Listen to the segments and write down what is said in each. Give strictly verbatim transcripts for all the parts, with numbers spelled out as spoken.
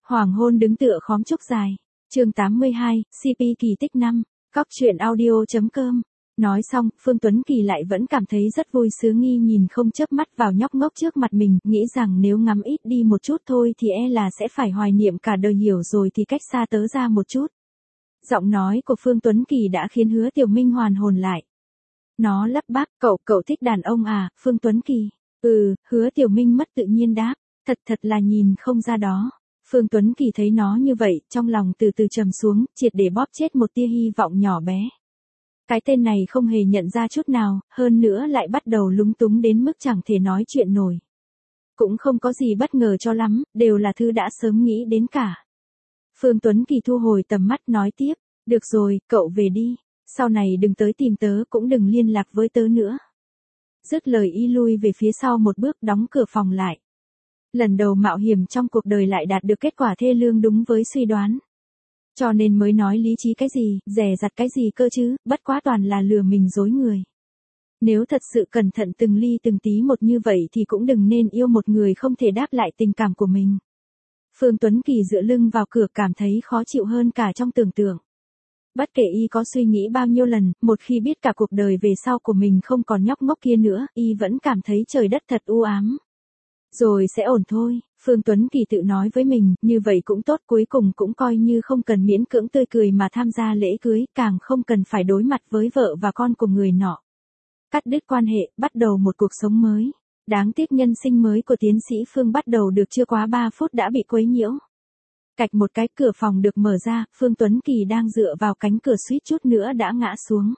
Hoàng hôn đứng tựa khóm trúc dài. Chương tám mươi hai, xê pê kỳ tích năm. Cóc truyện audio.com. Nói xong, Phương Tuấn Kỳ lại vẫn cảm thấy rất vui sướng nghi nhìn không chớp mắt vào nhóc ngốc trước mặt mình, nghĩ rằng nếu ngắm ít đi một chút thôi thì e là sẽ phải hoài niệm cả đời, hiểu rồi thì cách xa tớ ra một chút. Giọng nói của Phương Tuấn Kỳ đã khiến Hứa Tiểu Minh hoàn hồn lại. Nó lắp bắp, cậu, cậu thích đàn ông à, Phương Tuấn Kỳ? Ừ, Hứa Tiểu Minh mất tự nhiên đáp, thật thật là nhìn không ra đó. Phương Tuấn Kỳ thấy nó như vậy, trong lòng từ từ trầm xuống, triệt để bóp chết một tia hy vọng nhỏ bé. Cái tên này không hề nhận ra chút nào, hơn nữa lại bắt đầu lúng túng đến mức chẳng thể nói chuyện nổi. Cũng không có gì bất ngờ cho lắm, đều là thứ đã sớm nghĩ đến cả. Phương Tuấn Kỳ thu hồi tầm mắt nói tiếp, được rồi, cậu về đi, sau này đừng tới tìm tớ, cũng đừng liên lạc với tớ nữa. Dứt lời y lui về phía sau một bước, đóng cửa phòng lại. Lần đầu mạo hiểm trong cuộc đời lại đạt được kết quả thê lương đúng với suy đoán. Cho nên mới nói lý trí cái gì, dè dặt cái gì cơ chứ, bất quá toàn là lừa mình dối người. Nếu thật sự cẩn thận từng ly từng tí một như vậy thì cũng đừng nên yêu một người không thể đáp lại tình cảm của mình. Phương Tuấn Kỳ dựa lưng vào cửa, cảm thấy khó chịu hơn cả trong tưởng tượng. Bất kể y có suy nghĩ bao nhiêu lần, một khi biết cả cuộc đời về sau của mình không còn nhóc ngốc kia nữa, y vẫn cảm thấy trời đất thật u ám. Rồi sẽ ổn thôi, Phương Tuấn Kỳ tự nói với mình, như vậy cũng tốt, cuối cùng cũng coi như không cần miễn cưỡng tươi cười mà tham gia lễ cưới, càng không cần phải đối mặt với vợ và con của người nọ. Cắt đứt quan hệ, bắt đầu một cuộc sống mới. Đáng tiếc nhân sinh mới của tiến sĩ Phương bắt đầu được chưa quá ba phút đã bị quấy nhiễu. Cạch một cái, cửa phòng được mở ra, Phương Tuấn Kỳ đang dựa vào cánh cửa suýt chút nữa đã ngã xuống.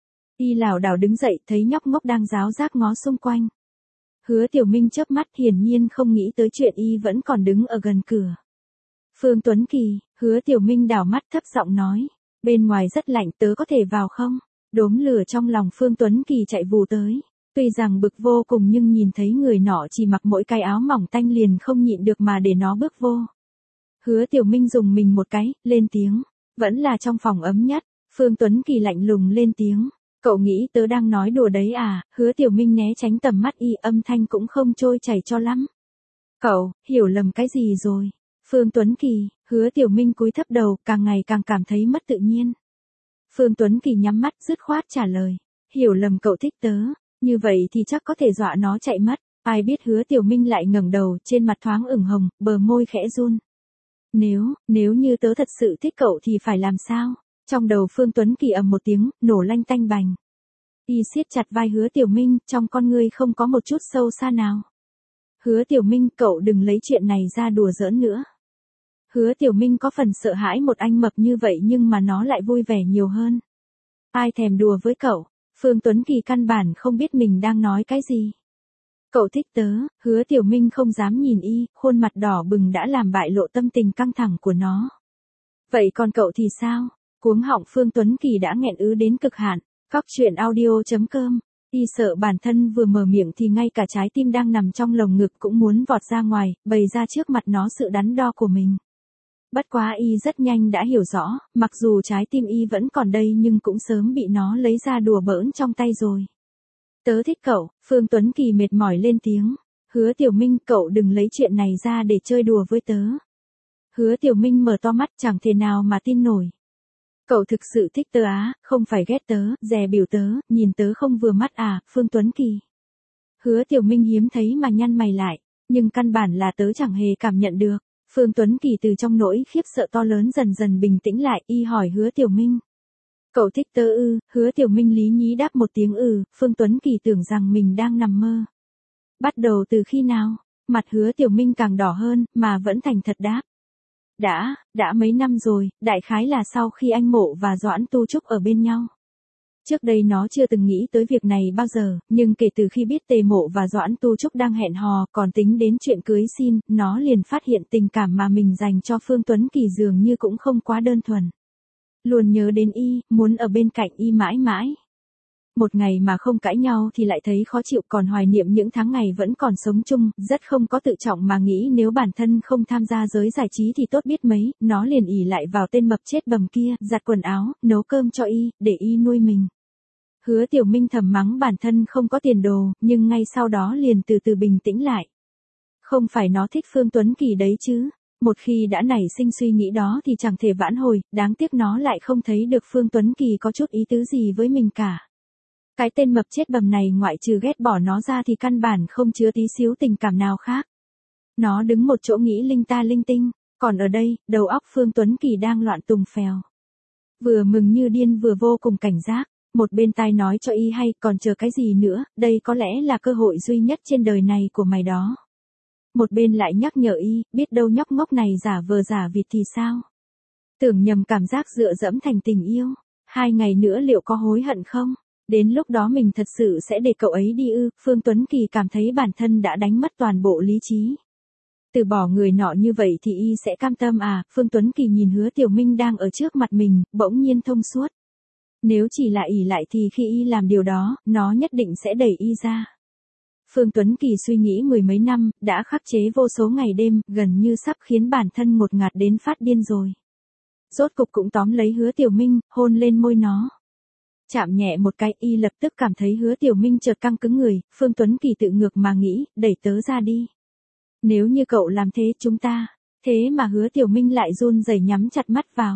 Y lảo đảo đứng dậy, thấy nhóc ngốc đang ráo rác ngó xung quanh. Hứa Tiểu Minh chớp mắt, hiển nhiên không nghĩ tới chuyện y vẫn còn đứng ở gần cửa. Phương Tuấn Kỳ, Hứa Tiểu Minh đảo mắt thấp giọng nói, bên ngoài rất lạnh, tớ có thể vào không? Đốm lửa trong lòng Phương Tuấn Kỳ chạy vù tới. Tuy rằng bực vô cùng nhưng nhìn thấy người nọ chỉ mặc mỗi cái áo mỏng tanh liền không nhịn được mà để nó bước vô. Hứa Tiểu Minh dùng mình một cái, lên tiếng, vẫn là trong phòng ấm nhất. Phương Tuấn Kỳ lạnh lùng lên tiếng, cậu nghĩ tớ đang nói đùa đấy à? Hứa Tiểu Minh né tránh tầm mắt y, âm thanh cũng không trôi chảy cho lắm. Cậu, hiểu lầm cái gì rồi? Phương Tuấn Kỳ, Hứa Tiểu Minh cúi thấp đầu, càng ngày càng cảm thấy mất tự nhiên. Phương Tuấn Kỳ nhắm mắt dứt khoát trả lời, hiểu lầm cậu thích tớ, như vậy thì chắc có thể dọa nó chạy mất. Ai biết Hứa Tiểu Minh lại ngẩng đầu, trên mặt thoáng ửng hồng, bờ môi khẽ run. Nếu, nếu như tớ thật sự thích cậu thì phải làm sao? Trong đầu Phương Tuấn Kỳ ầm một tiếng, nổ lanh tanh bành. Y siết chặt vai Hứa Tiểu Minh, trong con ngươi không có một chút sâu xa nào. Hứa Tiểu Minh, cậu đừng lấy chuyện này ra đùa giỡn nữa. Hứa Tiểu Minh có phần sợ hãi một anh mập như vậy nhưng mà nó lại vui vẻ nhiều hơn. Ai thèm đùa với cậu? Phương Tuấn Kỳ căn bản không biết mình đang nói cái gì. Cậu thích tớ, Hứa Tiểu Minh không dám nhìn y, khuôn mặt đỏ bừng đã làm bại lộ tâm tình căng thẳng của nó. Vậy còn cậu thì sao? Cuống họng Phương Tuấn Kỳ đã nghẹn ứ đến cực hạn. Cóc truyện audio.com. Y sợ bản thân vừa mở miệng thì ngay cả trái tim đang nằm trong lồng ngực cũng muốn vọt ra ngoài, bày ra trước mặt nó sự đắn đo của mình. Bất quá y rất nhanh đã hiểu rõ, mặc dù trái tim y vẫn còn đây nhưng cũng sớm bị nó lấy ra đùa bỡn trong tay rồi. Tớ thích cậu, Phương Tuấn Kỳ mệt mỏi lên tiếng. Hứa Tiểu Minh, cậu đừng lấy chuyện này ra để chơi đùa với tớ. Hứa Tiểu Minh mở to mắt, chẳng thể nào mà tin nổi. Cậu thực sự thích tớ á, không phải ghét tớ, dè bỉu tớ, nhìn tớ không vừa mắt à, Phương Tuấn Kỳ. Hứa Tiểu Minh hiếm thấy mà nhăn mày lại, nhưng căn bản là tớ chẳng hề cảm nhận được. Phương Tuấn Kỳ từ trong nỗi khiếp sợ to lớn dần dần bình tĩnh lại, y hỏi Hứa Tiểu Minh. Cậu thích tớ ư? Hứa Tiểu Minh lý nhí đáp một tiếng ừ, Phương Tuấn Kỳ tưởng rằng mình đang nằm mơ. Bắt đầu từ khi nào? Mặt Hứa Tiểu Minh càng đỏ hơn, mà vẫn thành thật đáp. Đã, đã mấy năm rồi, đại khái là sau khi anh Mộ và Doãn Tu Trúc ở bên nhau. Trước đây nó chưa từng nghĩ tới việc này bao giờ, nhưng kể từ khi biết Tề Mộ và Doãn Tu Trúc đang hẹn hò, còn tính đến chuyện cưới xin, nó liền phát hiện tình cảm mà mình dành cho Phương Tuấn Kỳ dường như cũng không quá đơn thuần. Luôn nhớ đến y, muốn ở bên cạnh y mãi mãi. Một ngày mà không cãi nhau thì lại thấy khó chịu, còn hoài niệm những tháng ngày vẫn còn sống chung, rất không có tự trọng mà nghĩ nếu bản thân không tham gia giới giải trí thì tốt biết mấy, nó liền ỷ lại vào tên mập chết bầm kia, giặt quần áo, nấu cơm cho y, để y nuôi mình. Hứa Tiểu Minh thầm mắng bản thân không có tiền đồ, nhưng ngay sau đó liền từ từ bình tĩnh lại. Không phải nó thích Phương Tuấn Kỳ đấy chứ. Một khi đã nảy sinh suy nghĩ đó thì chẳng thể vãn hồi, đáng tiếc nó lại không thấy được Phương Tuấn Kỳ có chút ý tứ gì với mình cả. Cái tên mập chết bầm này ngoại trừ ghét bỏ nó ra thì căn bản không chứa tí xíu tình cảm nào khác. Nó đứng một chỗ nghĩ linh ta linh tinh, còn ở đây, đầu óc Phương Tuấn Kỳ đang loạn tùng phèo. Vừa mừng như điên vừa vô cùng cảnh giác, một bên tai nói cho y hay còn chờ cái gì nữa, đây có lẽ là cơ hội duy nhất trên đời này của mày đó. Một bên lại nhắc nhở y, biết đâu nhóc ngốc này giả vờ giả vịt thì sao? Tưởng nhầm cảm giác dựa dẫm thành tình yêu, hai ngày nữa liệu có hối hận không? Đến lúc đó mình thật sự sẽ để cậu ấy đi ư? Phương Tuấn Kỳ cảm thấy bản thân đã đánh mất toàn bộ lý trí. Từ bỏ người nọ như vậy thì y sẽ cam tâm à? Phương Tuấn Kỳ nhìn Hứa Tiểu Minh đang ở trước mặt mình, bỗng nhiên thông suốt. Nếu chỉ là ỷ lại thì khi y làm điều đó, nó nhất định sẽ đẩy y ra. Phương Tuấn Kỳ suy nghĩ mười mấy năm, đã khắc chế vô số ngày đêm, gần như sắp khiến bản thân ngột ngạt đến phát điên rồi. Rốt cục cũng tóm lấy Hứa Tiểu Minh, hôn lên môi nó. Chạm nhẹ một cái, y lập tức cảm thấy Hứa Tiểu Minh chợt căng cứng người, Phương Tuấn Kỳ tự ngược mà nghĩ, đẩy tớ ra đi. Nếu như cậu làm thế chúng ta, thế mà Hứa Tiểu Minh lại run rẩy nhắm chặt mắt vào.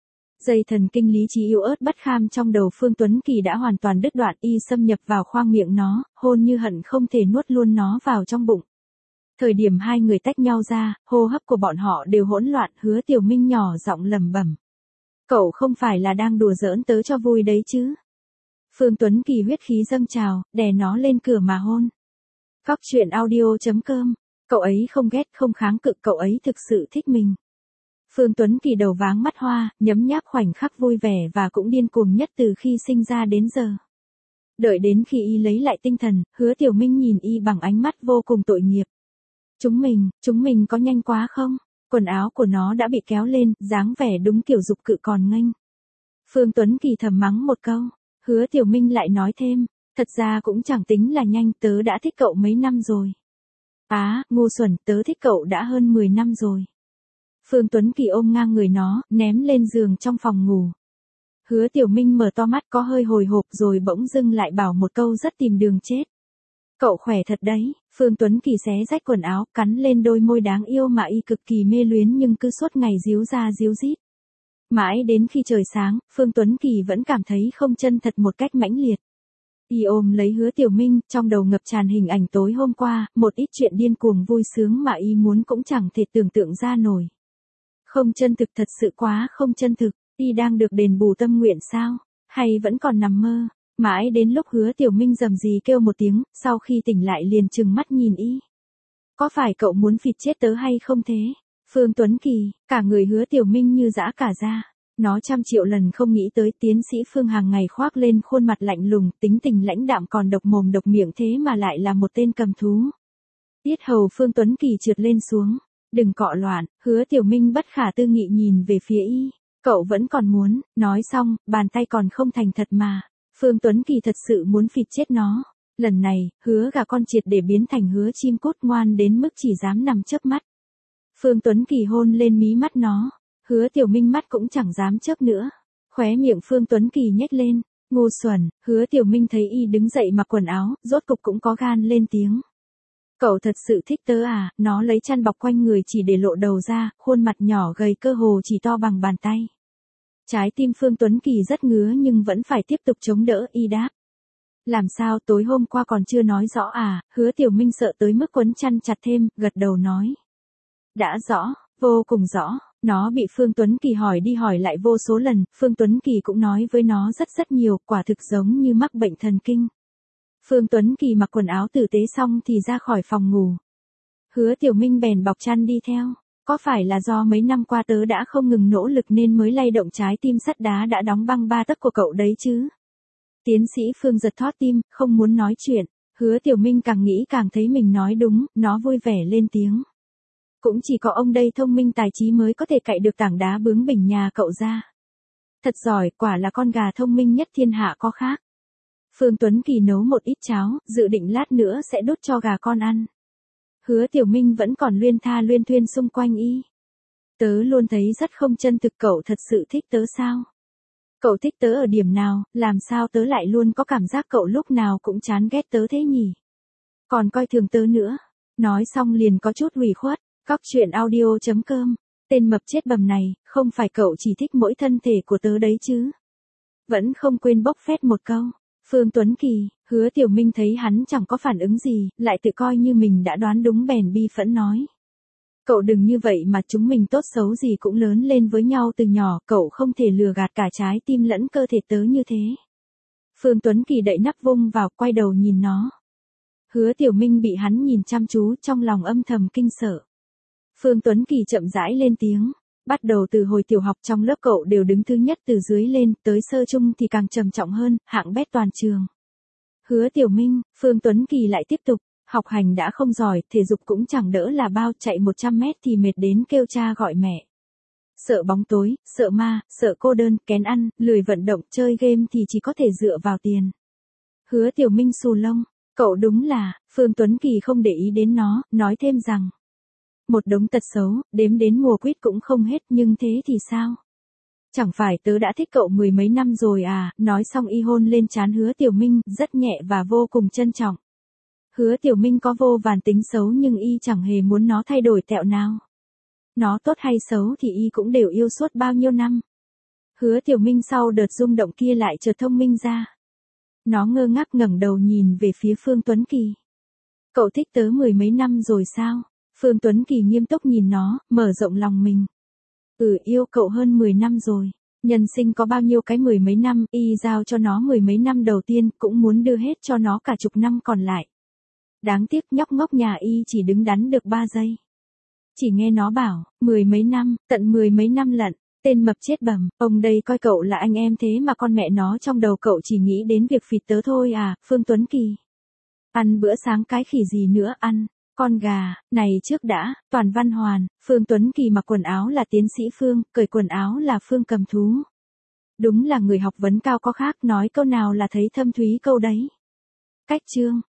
Dây thần kinh lý trí yếu ớt bất kham trong đầu Phương Tuấn Kỳ đã hoàn toàn đứt đoạn, y xâm nhập vào khoang miệng nó, hôn như hận không thể nuốt luôn nó vào trong bụng. Thời điểm hai người tách nhau ra, hô hấp của bọn họ đều hỗn loạn, Hứa Tiểu Minh nhỏ giọng lẩm bẩm. Cậu không phải là đang đùa giỡn tớ cho vui đấy chứ? Phương Tuấn Kỳ huyết khí dâng trào, đè nó lên cửa mà hôn. Cóc truyện audio chấm com. Cậu ấy không ghét không kháng cự, cậu ấy thực sự thích mình. Phương Tuấn Kỳ đầu váng mắt hoa, nhấm nháp khoảnh khắc vui vẻ và cũng điên cuồng nhất từ khi sinh ra đến giờ. Đợi đến khi y lấy lại tinh thần, Hứa Tiểu Minh nhìn y bằng ánh mắt vô cùng tội nghiệp. Chúng mình, chúng mình có nhanh quá không? Quần áo của nó đã bị kéo lên, dáng vẻ đúng kiểu dục cự còn nghênh. Phương Tuấn Kỳ thầm mắng một câu, Hứa Tiểu Minh lại nói thêm, thật ra cũng chẳng tính là nhanh, tớ đã thích cậu mấy năm rồi. Á, à, ngu xuẩn, tớ thích cậu đã hơn mười năm rồi. Phương Tuấn Kỳ ôm ngang người nó, ném lên giường trong phòng ngủ. Hứa Tiểu Minh mở to mắt có hơi hồi hộp rồi bỗng dưng lại bảo một câu rất tìm đường chết. Cậu khỏe thật đấy. Phương Tuấn Kỳ xé rách quần áo, cắn lên đôi môi đáng yêu mà y cực kỳ mê luyến nhưng cứ suốt ngày díu ra díu dít. Mãi đến khi trời sáng, Phương Tuấn Kỳ vẫn cảm thấy không chân thật một cách mãnh liệt. Y ôm lấy Hứa Tiểu Minh, trong đầu ngập tràn hình ảnh tối hôm qua, một ít chuyện điên cuồng vui sướng mà y muốn cũng chẳng thể tưởng tượng ra nổi. Không chân thực, thật sự quá không chân thực, y đang được đền bù tâm nguyện sao? Hay vẫn còn nằm mơ? Mãi đến lúc Hứa Tiểu Minh rầm rì kêu một tiếng, sau khi tỉnh lại liền trừng mắt nhìn y. Có phải cậu muốn phịt chết tớ hay không thế? Phương Tuấn Kỳ, cả người Hứa Tiểu Minh như giã cả ra. Nó trăm triệu lần không nghĩ tới tiến sĩ Phương hàng ngày khoác lên khuôn mặt lạnh lùng, tính tình lãnh đạm còn độc mồm độc miệng thế mà lại là một tên cầm thú. Tiết hầu Phương Tuấn Kỳ trượt lên xuống. Đừng cọ loạn, Hứa Tiểu Minh bất khả tư nghị nhìn về phía y. Cậu vẫn còn muốn, nói xong, bàn tay còn không thành thật mà. Phương Tuấn Kỳ thật sự muốn phịt chết nó. Lần này, hứa gà con triệt để biến thành hứa chim cút ngoan đến mức chỉ dám nằm chớp mắt. Phương Tuấn Kỳ hôn lên mí mắt nó. Hứa Tiểu Minh mắt cũng chẳng dám chớp nữa. Khóe miệng Phương Tuấn Kỳ nhếch lên. Ngu xuẩn, Hứa Tiểu Minh thấy y đứng dậy mặc quần áo, rốt cục cũng có gan lên tiếng. Cậu thật sự thích tớ à? Nó lấy chăn bọc quanh người chỉ để lộ đầu ra, khuôn mặt nhỏ gầy cơ hồ chỉ to bằng bàn tay. Trái tim Phương Tuấn Kỳ rất ngứa nhưng vẫn phải tiếp tục chống đỡ, y đáp. Làm sao, tối hôm qua còn chưa nói rõ à? Hứa Tiểu Minh sợ tới mức quấn chăn chặt thêm, gật đầu nói. Đã rõ, vô cùng rõ. Nó bị Phương Tuấn Kỳ hỏi đi hỏi lại vô số lần, Phương Tuấn Kỳ cũng nói với nó rất rất nhiều, quả thực giống như mắc bệnh thần kinh. Phương Tuấn Kỳ mặc quần áo tử tế xong thì ra khỏi phòng ngủ. Hứa Tiểu Minh bèn bọc chăn đi theo. Có phải là do mấy năm qua tớ đã không ngừng nỗ lực nên mới lay động trái tim sắt đá đã đóng băng ba tấc của cậu đấy chứ? Tiến sĩ Phương giật thót tim, không muốn nói chuyện. Hứa Tiểu Minh càng nghĩ càng thấy mình nói đúng, nó vui vẻ lên tiếng. Cũng chỉ có ông đây thông minh tài trí mới có thể cạy được tảng đá bướng bỉnh nhà cậu ra. Thật giỏi, quả là con gà thông minh nhất thiên hạ có khác. Phương Tuấn Kỳ nấu một ít cháo, dự định lát nữa sẽ đút cho gà con ăn. Hứa Tiểu Minh vẫn còn luyên tha luyên thuyên xung quanh y. Tớ luôn thấy rất không chân thực, cậu thật sự thích tớ sao? Cậu thích tớ ở điểm nào, làm sao tớ lại luôn có cảm giác cậu lúc nào cũng chán ghét tớ thế nhỉ? Còn coi thường tớ nữa. Nói xong liền có chút ủy khuất. Cóc truyện audio chấm com. Tên mập chết bầm này, không phải cậu chỉ thích mỗi thân thể của tớ đấy chứ. Vẫn không quên bốc phét một câu. Phương Tuấn Kỳ, Hứa Tiểu Minh thấy hắn chẳng có phản ứng gì, lại tự coi như mình đã đoán đúng bèn bi phẫn nói. Cậu đừng như vậy mà chúng mình tốt xấu gì cũng lớn lên với nhau từ nhỏ, cậu không thể lừa gạt cả trái tim lẫn cơ thể tớ như thế. Phương Tuấn Kỳ đậy nắp vung vào, quay đầu nhìn nó. Hứa Tiểu Minh bị hắn nhìn chăm chú, trong lòng âm thầm kinh sợ. Phương Tuấn Kỳ chậm rãi lên tiếng. Bắt đầu từ hồi tiểu học trong lớp cậu đều đứng thứ nhất từ dưới lên, tới sơ trung thì càng trầm trọng hơn, hạng bét toàn trường. Hứa Tiểu Minh, Phương Tuấn Kỳ lại tiếp tục, học hành đã không giỏi, thể dục cũng chẳng đỡ là bao, chạy một trăm mét thì mệt đến kêu cha gọi mẹ. Sợ bóng tối, sợ ma, sợ cô đơn, kén ăn, lười vận động, chơi game thì chỉ có thể dựa vào tiền. Hứa Tiểu Minh xù lông, cậu đúng là, Phương Tuấn Kỳ không để ý đến nó, nói thêm rằng. Một đống tật xấu, đếm đến mùa quýt cũng không hết, nhưng thế thì sao? Chẳng phải tớ đã thích cậu mười mấy năm rồi à, nói xong y hôn lên trán Hứa Tiểu Minh, rất nhẹ và vô cùng trân trọng. Hứa Tiểu Minh có vô vàn tính xấu nhưng y chẳng hề muốn nó thay đổi tẹo nào. Nó tốt hay xấu thì y cũng đều yêu suốt bao nhiêu năm. Hứa Tiểu Minh sau đợt rung động kia lại chợt thông minh ra. Nó ngơ ngác ngẩng đầu nhìn về phía Phương Tuấn Kỳ. Cậu thích tớ mười mấy năm rồi sao? Phương Tuấn Kỳ nghiêm túc nhìn nó, mở rộng lòng mình. Ừ, yêu cậu hơn mười năm rồi. Nhân sinh có bao nhiêu cái mười mấy năm, y giao cho nó mười mấy năm đầu tiên, cũng muốn đưa hết cho nó cả chục năm còn lại. Đáng tiếc nhóc ngốc nhà y chỉ đứng đắn được ba giây. Chỉ nghe nó bảo, mười mấy năm, tận mười mấy năm lận, tên mập chết bầm, ông đây coi cậu là anh em thế mà con mẹ nó trong đầu cậu chỉ nghĩ đến việc phịt tớ thôi à, Phương Tuấn Kỳ. Ăn bữa sáng cái khỉ gì nữa ăn. Con gà, này trước đã, Toàn Văn Hoàn, Phương Tuấn Kỳ mặc quần áo là tiến sĩ Phương, cởi quần áo là Phương Cầm Thú. Đúng là người học vấn cao có khác, nói câu nào là thấy thâm thúy câu đấy. Cách chương.